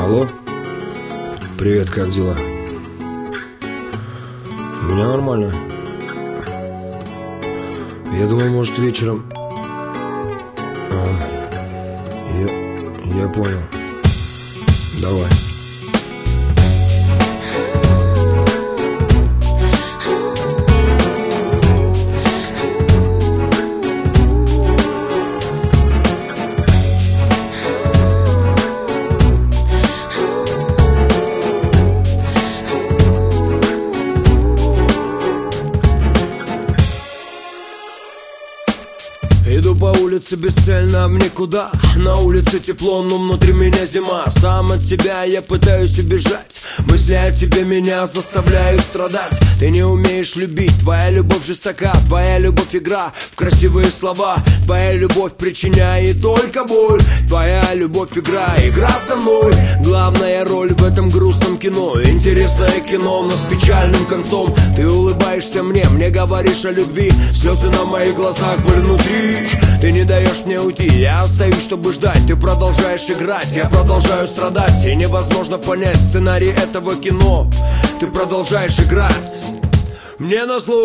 Алло? Привет, как дела? У меня нормально. Я думал, может, вечером... Я понял. Давай. Иду по улице бесцельно в никуда. На улице тепло, но внутри меня зима. Сам от себя я пытаюсь убежать. Мысли о тебе меня заставляют страдать. Ты не умеешь любить, твоя любовь жестока. Твоя любовь игра в красивые слова. Твоя любовь причиняет только боль. Твоя любовь игра, игра со мной. Главная роль в этом грустном кино. Интересное кино, но с печальным концом. Ты улыбаешься мне говоришь о любви. Слезы на моих глазах, боль внутри. Ты не даешь мне уйти, я остаюсь, чтобы ждать. Ты продолжаешь играть, я продолжаю страдать. И невозможно понять сценарий этого кино. Ты продолжаешь играть мне назло.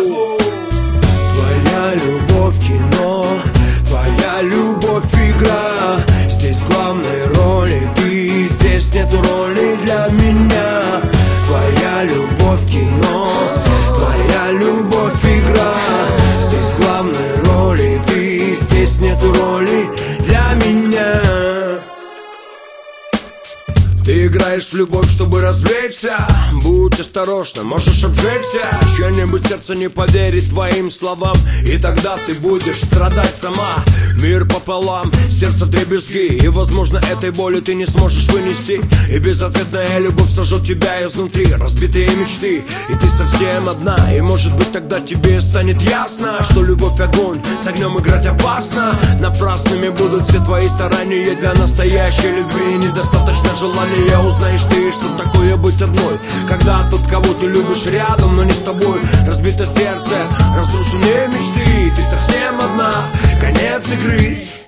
Твоя любовь кино, твоя любовь игра. Здесь главной роли ты, здесь нету роли для меня. Твоя любовь кино, твоя любовь игра. Здесь главной роли ты, здесь нету роли для меня. Ты играешь в любовь, чтобы развлечься. Будь осторожна, можешь обжечься. Чье-нибудь сердце не поверит твоим словам, и тогда ты будешь страдать сама. Мир пополам, сердце вдребезги. И, возможно, этой боли ты не сможешь вынести. И безответная любовь сожжет тебя изнутри. Разбитые мечты, и ты совсем одна. И, может быть, тогда тебе станет ясно, что любовь огонь, с огнем играть опасно. Напрасными будут все твои старания. Для настоящей любви недостаточно желания. Узнаешь ты, что такое быть одной, когда тот, кого ты любишь, рядом, но не с тобой. Разбито сердце, разрушенные мечты. Ты совсем одна, конец игры.